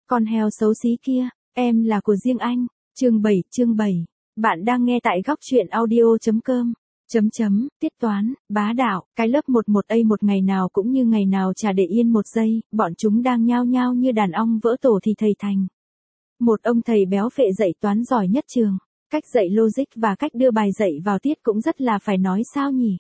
Con heo xấu xí kia, em là của riêng anh. Chương 7. Bạn đang nghe tại góc truyện audio.com. Tiết toán, bá đạo, cái lớp 11A một ngày nào cũng như ngày nào chả để yên một giây, bọn chúng đang nhao nhao như đàn ong vỡ tổ thì thầy Thành. Một ông thầy béo phệ dạy toán giỏi nhất trường, cách dạy logic và cách đưa bài dạy vào tiết cũng rất là phải nói sao nhỉ.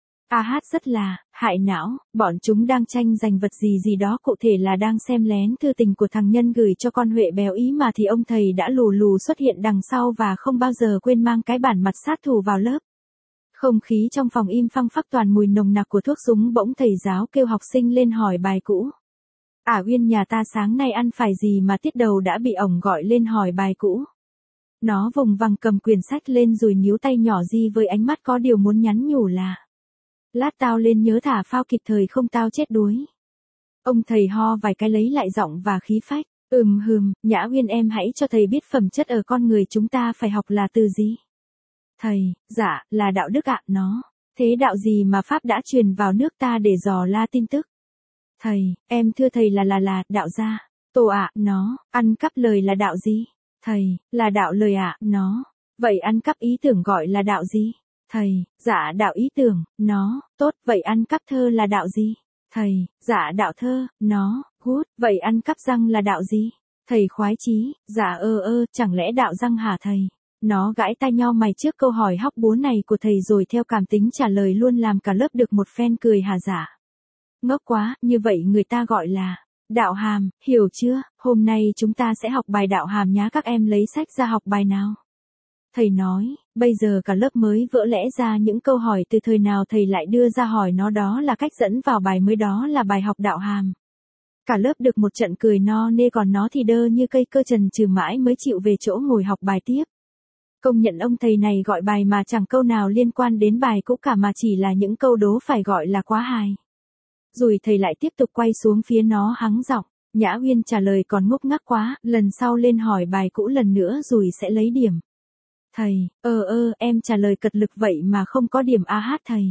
Rất là, hại não, bọn chúng đang tranh giành vật gì đó cụ thể là đang xem lén thư tình của thằng Nhân gửi cho con Huệ béo ý mà thì ông thầy đã lù lù xuất hiện đằng sau và không bao giờ quên mang cái bản mặt sát thủ vào lớp. Không khí trong phòng im phăng phắc toàn mùi nồng nặc của thuốc súng bỗng thầy giáo kêu học sinh lên hỏi bài cũ. Uyên nhà ta sáng nay ăn phải gì mà tiết đầu đã bị ổng gọi lên hỏi bài cũ. Nó vùng vằng cầm quyển sách lên rồi níu tay nhỏ Di với ánh mắt có điều muốn nhắn nhủ là. Lát tao lên nhớ thả phao kịp thời không tao chết đuối. Ông thầy ho vài cái lấy lại giọng và khí phách. Nhã Uyên em hãy cho thầy biết phẩm chất ở con người chúng ta phải học là từ gì. Thầy, dạ, là đạo đức ạ, nó. Thế đạo gì mà Pháp đã truyền vào nước ta để dò la tin tức? Thầy, em thưa thầy là, đạo gia. Tổ ạ, nó, ăn cắp lời là đạo gì? Thầy, là đạo lời ạ, nó. Vậy ăn cắp ý tưởng gọi là đạo gì? Thầy, dạ đạo ý tưởng, nó, tốt, vậy ăn cắp thơ là đạo gì? Thầy, dạ đạo thơ, nó, good, vậy ăn cắp răng là đạo gì? Thầy khoái chí, dạ chẳng lẽ đạo răng hả thầy? Nó gãi tai nhau mày trước câu hỏi hóc búa này của thầy rồi theo cảm tính trả lời luôn làm cả lớp được một phen cười hà dạ. Ngốc quá, như vậy người ta gọi là đạo hàm, hiểu chưa? Hôm nay chúng ta sẽ học bài đạo hàm nhá, các em lấy sách ra học bài nào. Thầy nói, bây giờ cả lớp mới vỡ lẽ ra những câu hỏi từ thời nào thầy lại đưa ra hỏi nó, đó là cách dẫn vào bài mới, đó là bài học đạo hàm. Cả lớp được một trận cười no nê, còn nó thì đơ như cây cơ trần trừ mãi mới chịu về chỗ ngồi học bài tiếp. Công nhận ông thầy này gọi bài mà chẳng câu nào liên quan đến bài cũ cả mà chỉ là những câu đố phải gọi là quá hài. Rồi thầy lại tiếp tục quay xuống phía nó hắng giọng. Nhã Uyên trả lời còn ngốc ngác quá, lần sau lên hỏi bài cũ lần nữa rồi sẽ lấy điểm. Thầy, em trả lời cật lực vậy mà không có điểm thầy.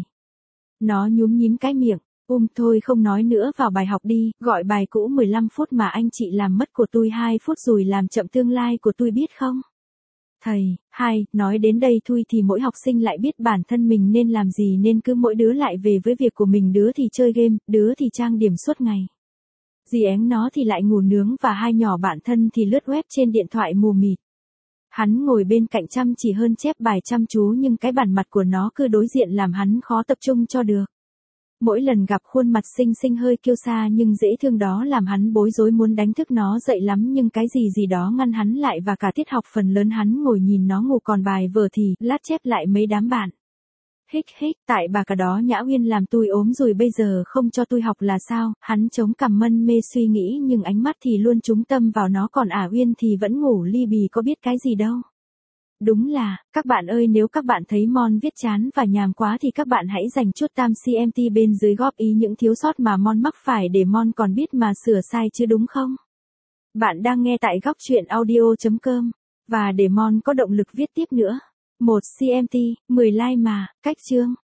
Nó nhúm nhím cái miệng, thôi không nói nữa, vào bài học đi, gọi bài cũ 15 phút mà anh chị làm mất của tôi 2 phút rồi làm chậm tương lai của tôi biết không? Thầy, nói đến đây thôi thì mỗi học sinh lại biết bản thân mình nên làm gì, nên cứ mỗi đứa lại về với việc của mình, đứa thì chơi game, đứa thì trang điểm suốt ngày. Dì én nó thì lại ngủ nướng và hai nhỏ bạn thân thì lướt web trên điện thoại mù mịt. Hắn ngồi bên cạnh chăm chỉ hơn chép bài chăm chú nhưng cái bản mặt của nó cứ đối diện làm hắn khó tập trung cho được. Mỗi lần gặp khuôn mặt xinh xinh hơi kiêu sa nhưng dễ thương đó làm hắn bối rối muốn đánh thức nó dậy lắm, nhưng cái gì đó ngăn hắn lại và cả tiết học phần lớn hắn ngồi nhìn nó ngủ, còn bài vở thì lát chép lại mấy đám bạn. Tại bà cả đó Nhã Uyên làm tôi ốm rồi bây giờ không cho tôi học là sao? Hắn chống cằm mân mê suy nghĩ nhưng ánh mắt thì luôn chú tâm vào nó, còn Uyên thì vẫn ngủ li bì có biết cái gì đâu. Đúng là, các bạn ơi, nếu các bạn thấy Mon viết chán và nhàm quá thì các bạn hãy dành chút time CMT bên dưới góp ý những thiếu sót mà Mon mắc phải để Mon còn biết mà sửa sai chứ, đúng không? Bạn đang nghe tại góc truyện audio.com. Và để Mon có động lực viết tiếp nữa. 1 CMT, 10 like mà, cách chương.